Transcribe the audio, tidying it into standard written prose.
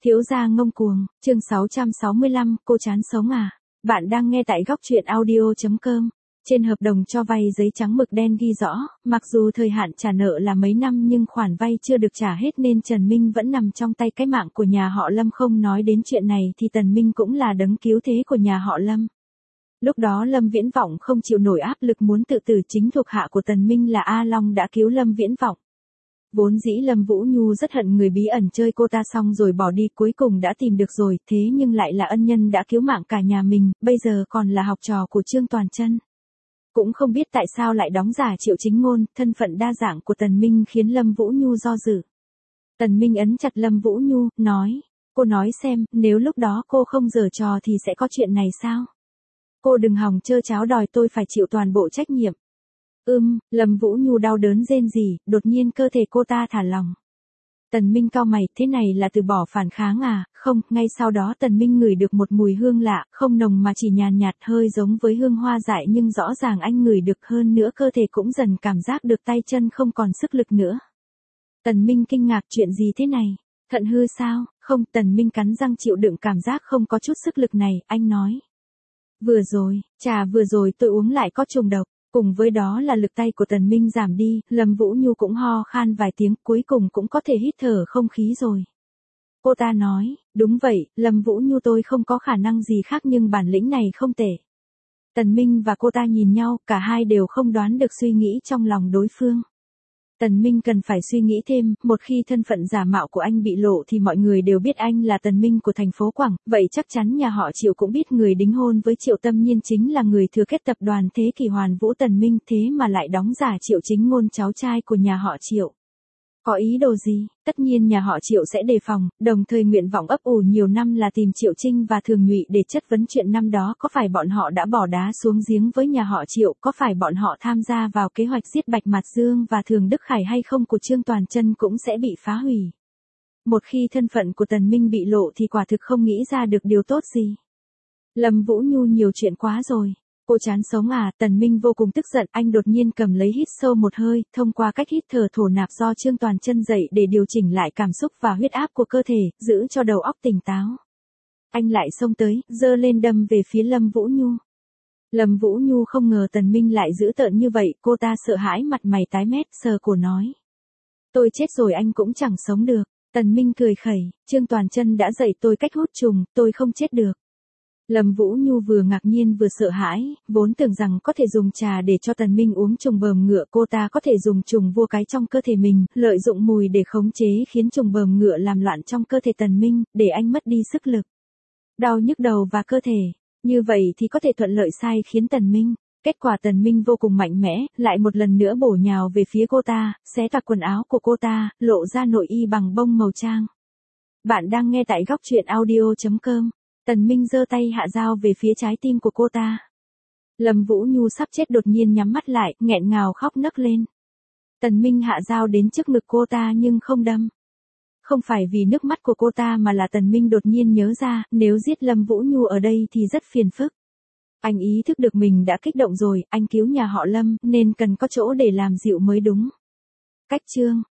Thiếu gia ngông cuồng, chương 665, cô chán sống à? Bạn đang nghe tại góc truyện audio.com. Trên hợp đồng cho vay giấy trắng mực đen ghi rõ, mặc dù thời hạn trả nợ là mấy năm nhưng khoản vay chưa được trả hết nên Trần Minh vẫn nằm trong tay cái mạng của nhà họ Lâm. Không nói đến chuyện này thì Tần Minh cũng là đấng cứu thế của nhà họ Lâm. Lúc đó Lâm Viễn Vọng không chịu nổi áp lực muốn tự tử, chính thuộc hạ của Tần Minh là A Long đã cứu Lâm Viễn Vọng. Vốn dĩ Lâm Vũ Nhu rất hận người bí ẩn chơi cô ta xong rồi bỏ đi, cuối cùng đã tìm được rồi, thế nhưng lại là ân nhân đã cứu mạng cả nhà mình, bây giờ còn là học trò của Trương Toàn Chân. Cũng không biết tại sao lại đóng giả Triệu Chính Ngôn, thân phận đa dạng của Tần Minh khiến Lâm Vũ Nhu do dự. Tần Minh ấn chặt Lâm Vũ Nhu, nói, cô nói xem, nếu lúc đó cô không giở trò thì sẽ có chuyện này sao? Cô đừng hòng trơ cháo đòi tôi phải chịu toàn bộ trách nhiệm. Lâm Vũ Nhu đau đớn rên rỉ, đột nhiên cơ thể cô ta thả lỏng. Tần Minh cau mày, thế này là từ bỏ phản kháng à? Không, ngay sau đó Tần Minh ngửi được một mùi hương lạ, không nồng mà chỉ nhàn nhạt, hơi giống với hương hoa dại nhưng rõ ràng anh ngửi được, hơn nữa cơ thể cũng dần cảm giác được tay chân không còn sức lực nữa. Tần Minh kinh ngạc, chuyện gì thế này? Thận hư sao? Không, Tần Minh cắn răng chịu đựng cảm giác không có chút sức lực này, anh nói. Trà vừa rồi tôi uống lại có trùng độc. Cùng với đó là lực tay của Tần Minh giảm đi, Lâm Vũ Nhu cũng ho khan vài tiếng, cuối cùng cũng có thể hít thở không khí rồi. Cô ta nói, đúng vậy, Lâm Vũ Nhu tôi không có khả năng gì khác nhưng bản lĩnh này không tệ. Tần Minh và cô ta nhìn nhau, cả hai đều không đoán được suy nghĩ trong lòng đối phương. Tần Minh cần phải suy nghĩ thêm, một khi thân phận giả mạo của anh bị lộ thì mọi người đều biết anh là Tần Minh của thành phố Quảng, vậy chắc chắn nhà họ Triệu cũng biết người đính hôn với Triệu Tâm Nhiên chính là người thừa kết tập đoàn Thế Kỷ Hoàn Vũ Tần Minh, thế mà lại đóng giả Triệu Chính Ngôn cháu trai của nhà họ Triệu. Có ý đồ gì? Tất nhiên nhà họ Triệu sẽ đề phòng, đồng thời nguyện vọng ấp ủ nhiều năm là tìm Triệu Trinh và Thường Nhụy để chất vấn chuyện năm đó, có phải bọn họ đã bỏ đá xuống giếng với nhà họ Triệu, có phải bọn họ tham gia vào kế hoạch giết Bạch Mạt Dương và Thường Đức Khải hay không của Trương Toàn Chân cũng sẽ bị phá hủy. Một khi thân phận của Tần Minh bị lộ thì quả thực không nghĩ ra được điều tốt gì. Lâm Vũ Nhu nhiều chuyện quá rồi. Cô chán sống à? Tần Minh vô cùng tức giận, anh đột nhiên cầm lấy hít sâu một hơi, thông qua cách hít thở thổ nạp do Trương Toàn Chân dạy để điều chỉnh lại cảm xúc và huyết áp của cơ thể, giữ cho đầu óc tỉnh táo. Anh lại xông tới, giơ lên đâm về phía Lâm Vũ Nhu. Lâm Vũ Nhu không ngờ Tần Minh lại dữ tợn như vậy, cô ta sợ hãi mặt mày tái mét, sờ cổ nói. Tôi chết rồi anh cũng chẳng sống được. Tần Minh cười khẩy, Trương Toàn Chân đã dạy tôi cách hút trùng, tôi không chết được. Lâm Vũ Nhu vừa ngạc nhiên vừa sợ hãi, vốn tưởng rằng có thể dùng trà để cho Tần Minh uống trùng bờm ngựa, cô ta có thể dùng trùng vua cái trong cơ thể mình, lợi dụng mùi để khống chế khiến trùng bờm ngựa làm loạn trong cơ thể Tần Minh, để anh mất đi sức lực, đau nhức đầu và cơ thể. Như vậy thì có thể thuận lợi sai khiến Tần Minh. Kết quả Tần Minh vô cùng mạnh mẽ, lại một lần nữa bổ nhào về phía cô ta, xé toạc quần áo của cô ta, lộ ra nội y bằng bông màu trang. Bạn đang nghe tại góc truyện audio.com. Tần Minh giơ tay hạ dao về phía trái tim của cô ta. Lâm Vũ Nhu sắp chết đột nhiên nhắm mắt lại, nghẹn ngào khóc nấc lên. Tần Minh hạ dao đến trước ngực cô ta nhưng không đâm. Không phải vì nước mắt của cô ta mà là Tần Minh đột nhiên nhớ ra, nếu giết Lâm Vũ Nhu ở đây thì rất phiền phức. Anh ý thức được mình đã kích động rồi, anh cứu nhà họ Lâm, nên cần có chỗ để làm dịu mới đúng. Cách chương